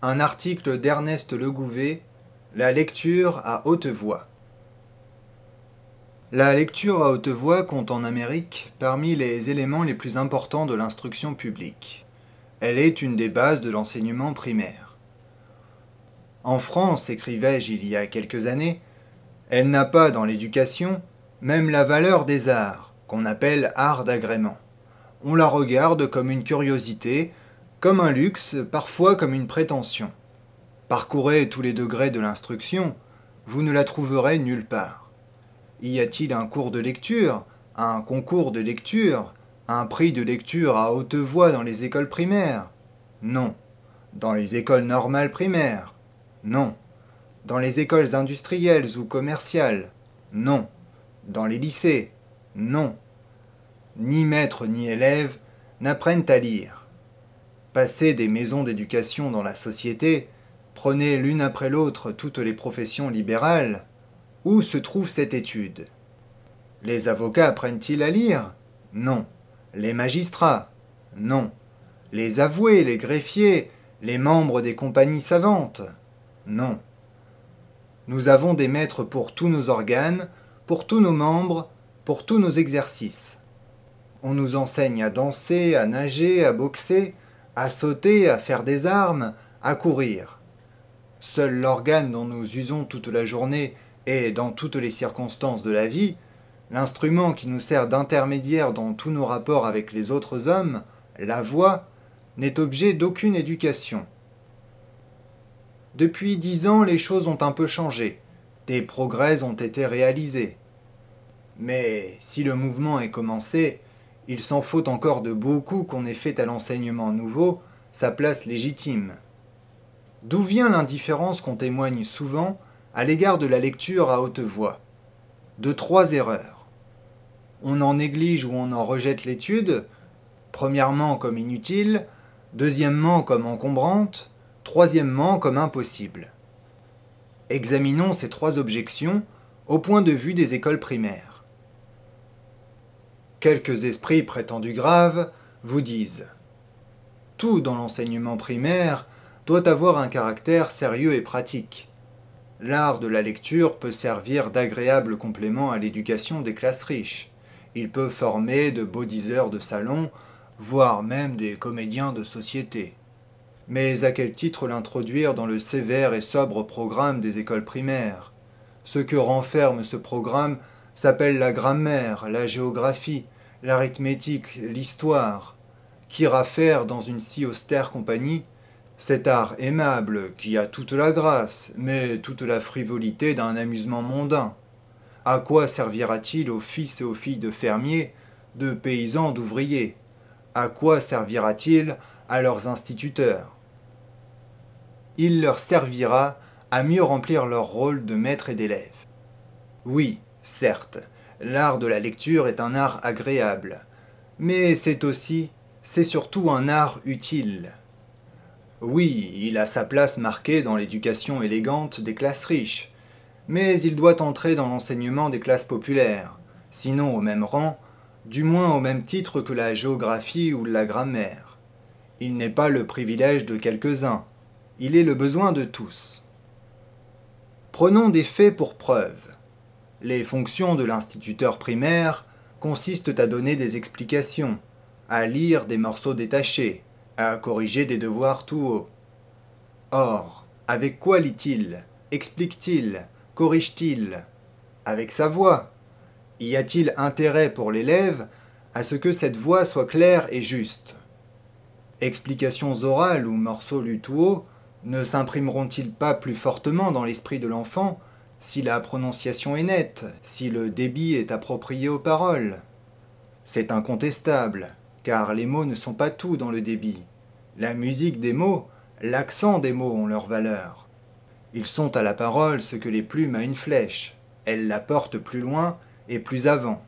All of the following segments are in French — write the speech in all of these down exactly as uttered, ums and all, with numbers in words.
Un article d'Ernest Legouvé, La lecture à haute voix. La lecture à haute voix compte en Amérique parmi les éléments les plus importants de l'instruction publique. Elle est une des bases de l'enseignement primaire. En France, écrivais-je il y a quelques années, elle n'a pas dans l'éducation même la valeur des arts, qu'on appelle art d'agrément. On la regarde comme une curiosité, comme un luxe, parfois comme une prétention. Parcourez tous les degrés de l'instruction, vous ne la trouverez nulle part. Y a-t-il un cours de lecture, un concours de lecture, un prix de lecture à haute voix dans les écoles primaires? Non. Dans les écoles normales primaires? Non. Dans les écoles industrielles ou commerciales? Non. Dans les lycées? Non. Ni maîtres ni élèves n'apprennent à lire. Passez des maisons d'éducation dans la société, prenez l'une après l'autre toutes les professions libérales. Où se trouve cette étude? Les avocats apprennent-ils à lire? Non. Les magistrats? Non. Les avoués, les greffiers, les membres des compagnies savantes? Non. Nous avons des maîtres pour tous nos organes, pour tous nos membres, pour tous nos exercices. On nous enseigne à danser, à nager, à boxer, à sauter, à faire des armes, à courir. Seul l'organe dont nous usons toute la journée et dans toutes les circonstances de la vie, l'instrument qui nous sert d'intermédiaire dans tous nos rapports avec les autres hommes, la voix, n'est objet d'aucune éducation. Depuis dix ans, les choses ont un peu changé, des progrès ont été réalisés. Mais si le mouvement est commencé, il s'en faut encore de beaucoup qu'on ait fait à l'enseignement nouveau sa place légitime. D'où vient l'indifférence qu'on témoigne souvent à l'égard de la lecture à haute voix? De trois erreurs. On en néglige ou on en rejette l'étude, premièrement comme inutile, deuxièmement comme encombrante, troisièmement comme impossible. Examinons ces trois objections au point de vue des écoles primaires. Quelques esprits prétendus graves vous disent « Tout dans l'enseignement primaire doit avoir un caractère sérieux et pratique. L'art de la lecture peut servir d'agréable complément à l'éducation des classes riches. Il peut former de beaux diseurs de salon, voire même des comédiens de société. Mais à quel titre l'introduire dans le sévère et sobre programme des écoles primaires? Ce que renferme ce programme s'appelle la grammaire, la géographie, l'arithmétique, l'histoire. Qu'ira faire dans une si austère compagnie cet art aimable qui a toute la grâce, mais toute la frivolité d'un amusement mondain? À quoi servira-t-il aux fils et aux filles de fermiers, de paysans, d'ouvriers? À quoi servira-t-il à leurs instituteurs? Il leur servira à mieux remplir leur rôle de maître et d'élève. Oui, certes, l'art de la lecture est un art agréable, mais c'est aussi, c'est surtout un art utile. Oui, il a sa place marquée dans l'éducation élégante des classes riches, mais il doit entrer dans l'enseignement des classes populaires, sinon au même rang, du moins au même titre que la géographie ou la grammaire. Il n'est pas le privilège de quelques-uns, il est le besoin de tous. Prenons des faits pour preuve. Les fonctions de l'instituteur primaire consistent à donner des explications, à lire des morceaux détachés, à corriger des devoirs tout haut. Or, avec quoi lit-il, explique-t-il, corrige-t-il? Avec sa voix. Y a-t-il intérêt pour l'élève à ce que cette voix soit claire et juste? Explications orales ou morceaux lus tout haut ne s'imprimeront-ils pas plus fortement dans l'esprit de l'enfant si la prononciation est nette, si le débit est approprié aux paroles? C'est incontestable, car les mots ne sont pas tout dans le débit. La musique des mots, l'accent des mots ont leur valeur. Ils sont à la parole ce que les plumes à une flèche, elles la portent plus loin et plus avant.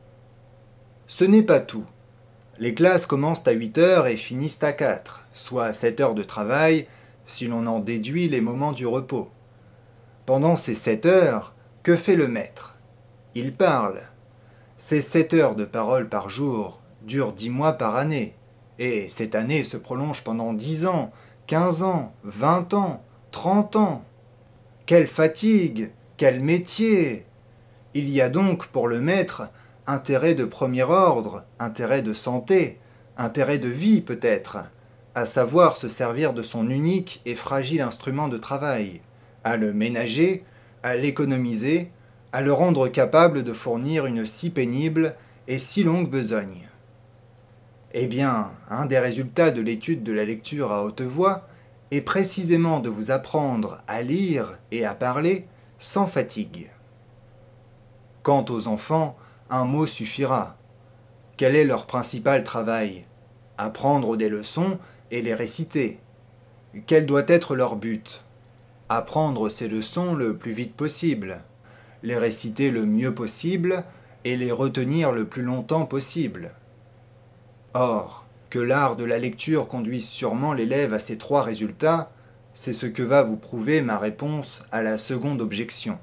Ce n'est pas tout. Les classes commencent à huit heures et finissent à quatre, soit sept heures de travail, si l'on en déduit les moments du repos. Pendant ces sept heures, que fait le maître? Il parle. Ces sept heures de parole par jour durent dix mois par année, et cette année se prolonge pendant dix ans, quinze ans, vingt ans, trente ans. Quelle fatigue, quel métier! Il y a donc pour le maître intérêt de premier ordre, intérêt de santé, intérêt de vie peut-être, à savoir se servir de son unique et fragile instrument de travail, à le ménager, à l'économiser, à le rendre capable de fournir une si pénible et si longue besogne. Eh bien, un des résultats de l'étude de la lecture à haute voix est précisément de vous apprendre à lire et à parler sans fatigue. Quant aux enfants, un mot suffira. Quel est leur principal travail? Apprendre des leçons et les réciter. Quel doit être leur but? Apprendre ces leçons le plus vite possible, les réciter le mieux possible et les retenir le plus longtemps possible. Or, que l'art de la lecture conduise sûrement l'élève à ces trois résultats, c'est ce que va vous prouver ma réponse à la seconde objection.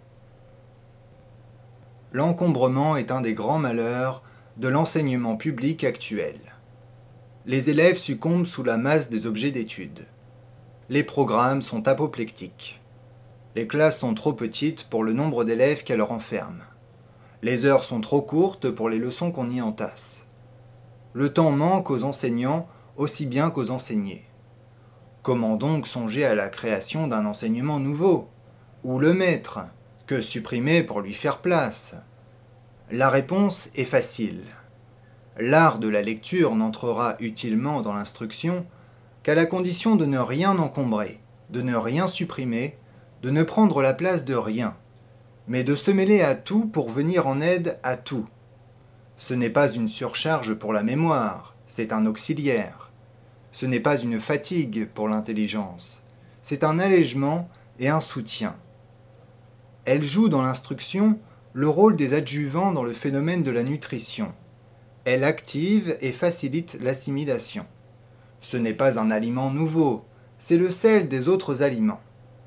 L'encombrement est un des grands malheurs de l'enseignement public actuel. Les élèves succombent sous la masse des objets d'étude. Les programmes sont apoplectiques. Les classes sont trop petites pour le nombre d'élèves qu'elles renferment. Les heures sont trop courtes pour les leçons qu'on y entasse. Le temps manque aux enseignants aussi bien qu'aux enseignés. Comment donc songer à la création d'un enseignement nouveau? Où le mettre? Que supprimer pour lui faire place? La réponse est facile. L'art de la lecture n'entrera utilement dans l'instruction qu'à la condition de ne rien encombrer, de ne rien supprimer, de ne prendre la place de rien, mais de se mêler à tout pour venir en aide à tout. Ce n'est pas une surcharge pour la mémoire, c'est un auxiliaire. Ce n'est pas une fatigue pour l'intelligence, c'est un allègement et un soutien. Elle joue dans l'instruction le rôle des adjuvants dans le phénomène de la nutrition. Elle active et facilite l'assimilation. Ce n'est pas un aliment nouveau, c'est le sel des autres aliments.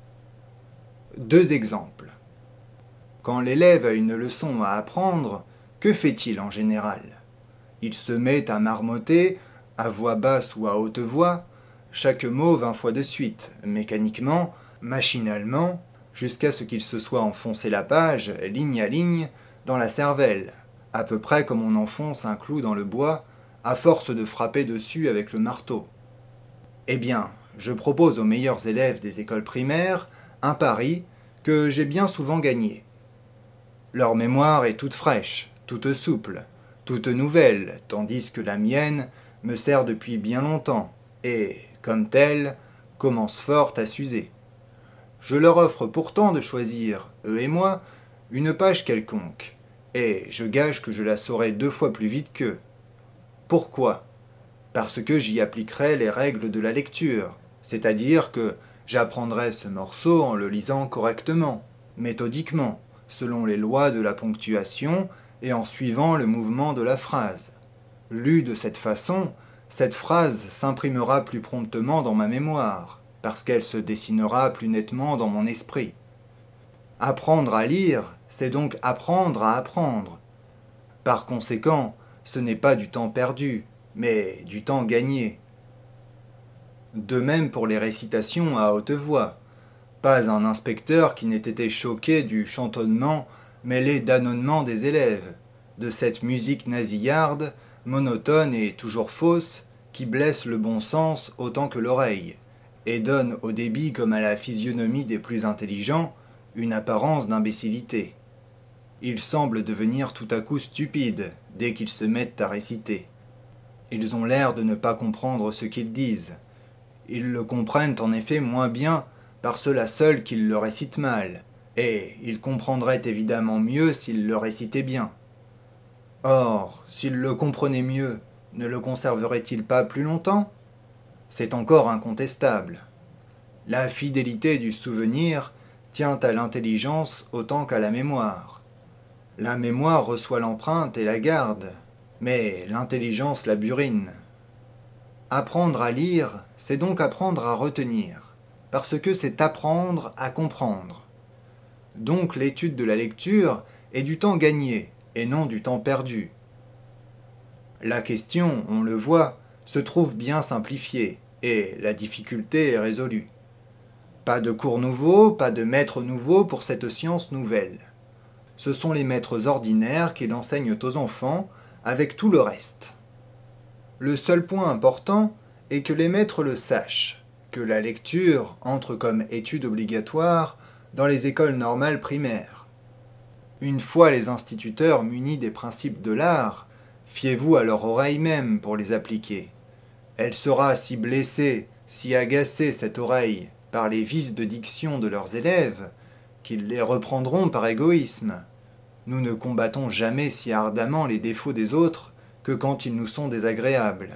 Deux exemples. Quand l'élève a une leçon à apprendre, que fait-il en général? Il se met à marmotter, à voix basse ou à haute voix, chaque mot vingt fois de suite, mécaniquement, machinalement, jusqu'à ce qu'il se soit enfoncé la page, ligne à ligne, dans la cervelle, à peu près comme on enfonce un clou dans le bois, à force de frapper dessus avec le marteau. Eh bien, je propose aux meilleurs élèves des écoles primaires un pari que j'ai bien souvent gagné. Leur mémoire est toute fraîche, toute souple, toute nouvelle, tandis que la mienne me sert depuis bien longtemps, et, comme telle, commence fort à s'user. Je leur offre pourtant de choisir, eux et moi, une page quelconque, et je gage que je la saurai deux fois plus vite qu'eux. Pourquoi? Parce que j'y appliquerai les règles de la lecture, c'est-à-dire que j'apprendrai ce morceau en le lisant correctement, méthodiquement, selon les lois de la ponctuation et en suivant le mouvement de la phrase. Lue de cette façon, cette phrase s'imprimera plus promptement dans ma mémoire, parce qu'elle se dessinera plus nettement dans mon esprit. Apprendre à lire, c'est donc apprendre à apprendre. Par conséquent, ce n'est pas du temps perdu, mais du temps gagné. De même pour les récitations à haute voix. Pas un inspecteur qui n'ait été choqué du chantonnement mêlé d'annonnements des élèves, de cette musique nasillarde, monotone et toujours fausse, qui blesse le bon sens autant que l'oreille, et donne au débit comme à la physionomie des plus intelligents une apparence d'imbécilité. Ils semblent devenir tout à coup stupides dès qu'ils se mettent à réciter. Ils ont l'air de ne pas comprendre ce qu'ils disent. Ils le comprennent en effet moins bien par ceux-là seuls qu'ils le récitent mal, et ils comprendraient évidemment mieux s'ils le récitaient bien. Or, s'ils le comprenaient mieux, ne le conserveraient-ils pas plus longtemps? C'est encore incontestable. La fidélité du souvenir tient à l'intelligence autant qu'à la mémoire. La mémoire reçoit l'empreinte et la garde, mais l'intelligence la burine. Apprendre à lire, c'est donc apprendre à retenir, parce que c'est apprendre à comprendre. Donc l'étude de la lecture est du temps gagné, et non du temps perdu. La question, on le voit, se trouve bien simplifiée. et la difficulté est résolue. Pas de cours nouveaux, pas de maîtres nouveaux pour cette science nouvelle. Ce sont les maîtres ordinaires qui l'enseignent aux enfants, avec tout le reste. Le seul point important est que les maîtres le sachent, que la lecture entre comme étude obligatoire dans les écoles normales primaires. Une fois les instituteurs munis des principes de l'art, fiez-vous à leur oreille même pour les appliquer. Elle sera si blessée, si agacée cette oreille par les vices de diction de leurs élèves, qu'ils les reprendront par égoïsme. Nous ne combattons jamais si ardemment les défauts des autres que quand ils nous sont désagréables.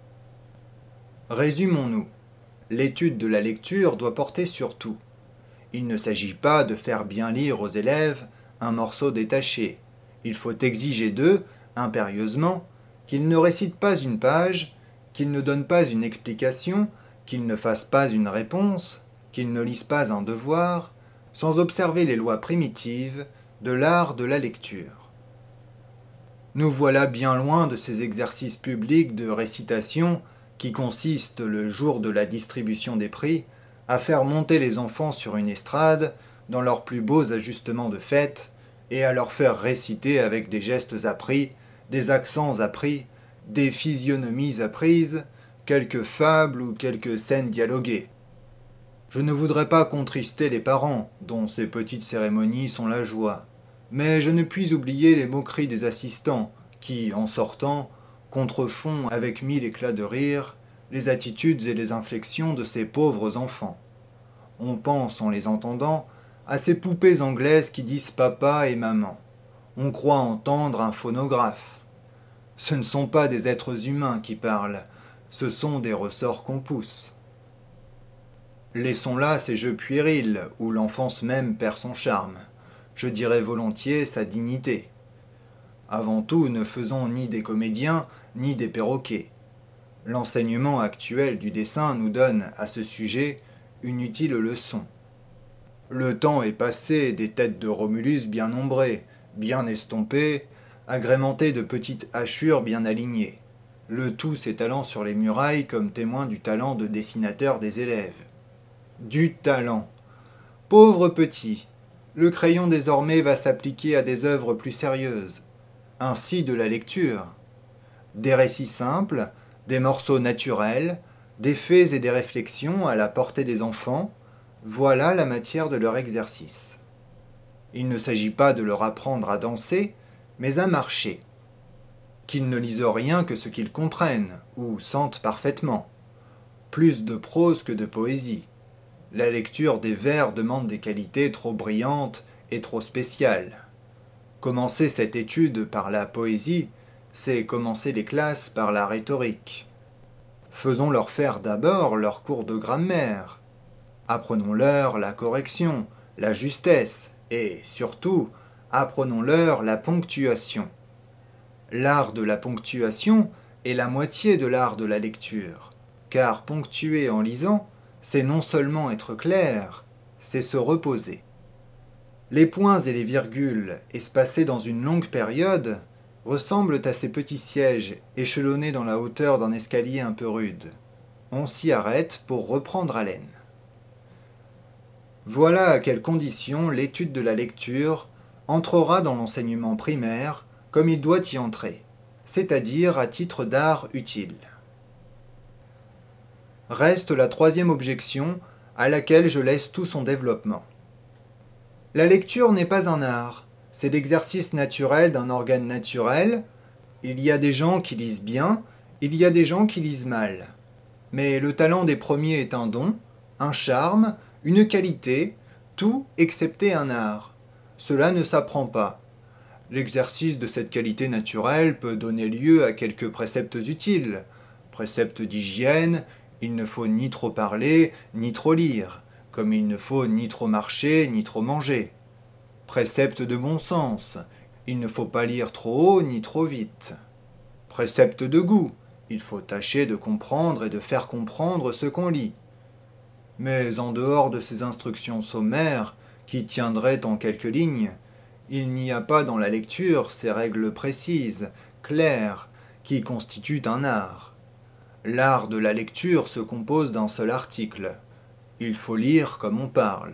Résumons-nous. L'étude de la lecture doit porter sur tout. Il ne s'agit pas de faire bien lire aux élèves un morceau détaché. Il faut exiger d'eux, impérieusement, qu'ils ne récitent pas une page, qu'ils ne donnent pas une explication, qu'ils ne fassent pas une réponse, qu'ils ne lisent pas un devoir, sans observer les lois primitives de l'art de la lecture. Nous voilà bien loin de ces exercices publics de récitation qui consistent, le jour de la distribution des prix, à faire monter les enfants sur une estrade, dans leurs plus beaux ajustements de fête, et à leur faire réciter avec des gestes appris, des accents appris, des physionomies apprises, quelques fables ou quelques scènes dialoguées. Je ne voudrais pas contrister les parents, dont ces petites cérémonies sont la joie, mais je ne puis oublier les moqueries des assistants, qui, en sortant, contrefont avec mille éclats de rire les attitudes et les inflexions de ces pauvres enfants. On pense, en les entendant, à ces poupées anglaises qui disent papa et maman. On croit entendre un phonographe. Ce ne sont pas des êtres humains qui parlent, ce sont des ressorts qu'on pousse. Laissons là ces jeux puérils, où l'enfance même perd son charme, je dirais volontiers sa dignité. Avant tout, ne faisons ni des comédiens, ni des perroquets. L'enseignement actuel du dessin nous donne, à ce sujet, une utile leçon. Le temps est passé des têtes de Romulus bien nombrées, bien estompées, agrémentées de petites hachures bien alignées, le tout s'étalant sur les murailles comme témoin du talent de dessinateur des élèves. Du talent. Pauvre petit, le crayon désormais va s'appliquer à des œuvres plus sérieuses. Ainsi de la lecture. Des récits simples, des morceaux naturels, des faits et des réflexions à la portée des enfants, voilà la matière de leur exercice. Il ne s'agit pas de leur apprendre à danser, mais à marcher. Qu'ils ne lisent rien que ce qu'ils comprennent, ou sentent parfaitement. Plus de prose que de poésie. La lecture des vers demande des qualités trop brillantes et trop spéciales. Commencer cette étude par la poésie, c'est commencer les classes par la rhétorique. Faisons-leur faire d'abord leur cours de grammaire. Apprenons-leur la correction, la justesse, et, surtout, apprenons-leur la ponctuation. L'art de la ponctuation est la moitié de l'art de la lecture, car ponctuer en lisant, c'est non seulement être clair, c'est se reposer. Les points et les virgules, espacés dans une longue période, ressemblent à ces petits sièges échelonnés dans la hauteur d'un escalier un peu rude. On s'y arrête pour reprendre haleine. Voilà à quelles conditions l'étude de la lecture entrera dans l'enseignement primaire comme il doit y entrer, c'est-à-dire à titre d'art utile. Reste la troisième objection à laquelle je laisse tout son développement. La lecture n'est pas un art, c'est l'exercice naturel d'un organe naturel. Il y a des gens qui lisent bien, il y a des gens qui lisent mal. Mais le talent des premiers est un don, un charme, une qualité, tout excepté un art. Cela ne s'apprend pas. L'exercice de cette qualité naturelle peut donner lieu à quelques préceptes utiles. Préceptes d'hygiène, il ne faut ni trop parler, ni trop lire, comme il ne faut ni trop marcher, ni trop manger. Précepte de bon sens, il ne faut pas lire trop haut, ni trop vite. Précepte de goût, il faut tâcher de comprendre et de faire comprendre ce qu'on lit. Mais en dehors de ces instructions sommaires, qui tiendraient en quelques lignes, il n'y a pas dans la lecture ces règles précises, claires, qui constituent un art. L'art de la lecture se compose d'un seul article. Il faut lire comme on parle.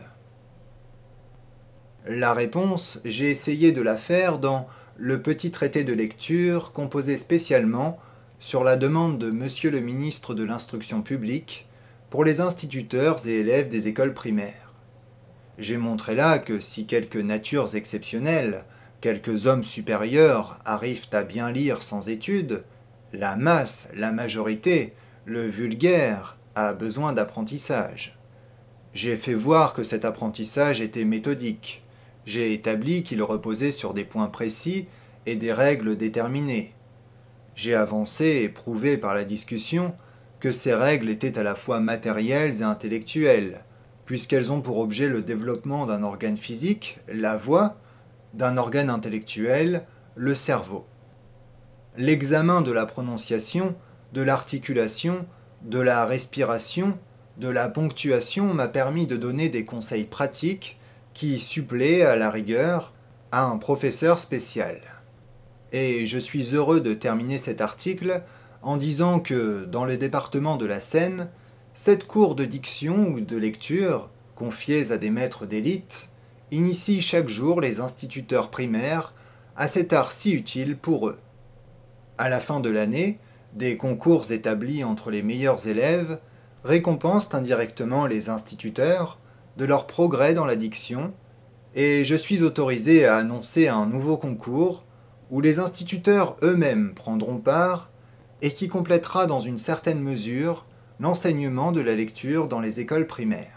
La réponse, j'ai essayé de la faire dans le petit traité de lecture composé spécialement sur la demande de Monsieur le ministre de l'Instruction publique pour les instituteurs et élèves des écoles primaires. J'ai montré là que si quelques natures exceptionnelles, quelques hommes supérieurs arrivent à bien lire sans étude, la masse, la majorité, le vulgaire a besoin d'apprentissage. J'ai fait voir que cet apprentissage était méthodique. J'ai établi qu'il reposait sur des points précis et des règles déterminées. J'ai avancé et prouvé par la discussion que ces règles étaient à la fois matérielles et intellectuelles, puisqu'elles ont pour objet le développement d'un organe physique, la voix, d'un organe intellectuel, le cerveau. L'examen de la prononciation, de l'articulation, de la respiration, de la ponctuation m'a permis de donner des conseils pratiques qui suppléent à la rigueur à un professeur spécial. Et je suis heureux de terminer cet article en disant que, dans le département de la Seine, sept cours de diction ou de lecture, confiés à des maîtres d'élite, initient chaque jour les instituteurs primaires à cet art si utile pour eux. À la fin de l'année, des concours établis entre les meilleurs élèves récompensent indirectement les instituteurs de leur progrès dans la diction, et je suis autorisé à annoncer un nouveau concours où les instituteurs eux-mêmes prendront part et qui complétera dans une certaine mesure l'enseignement de la lecture dans les écoles primaires.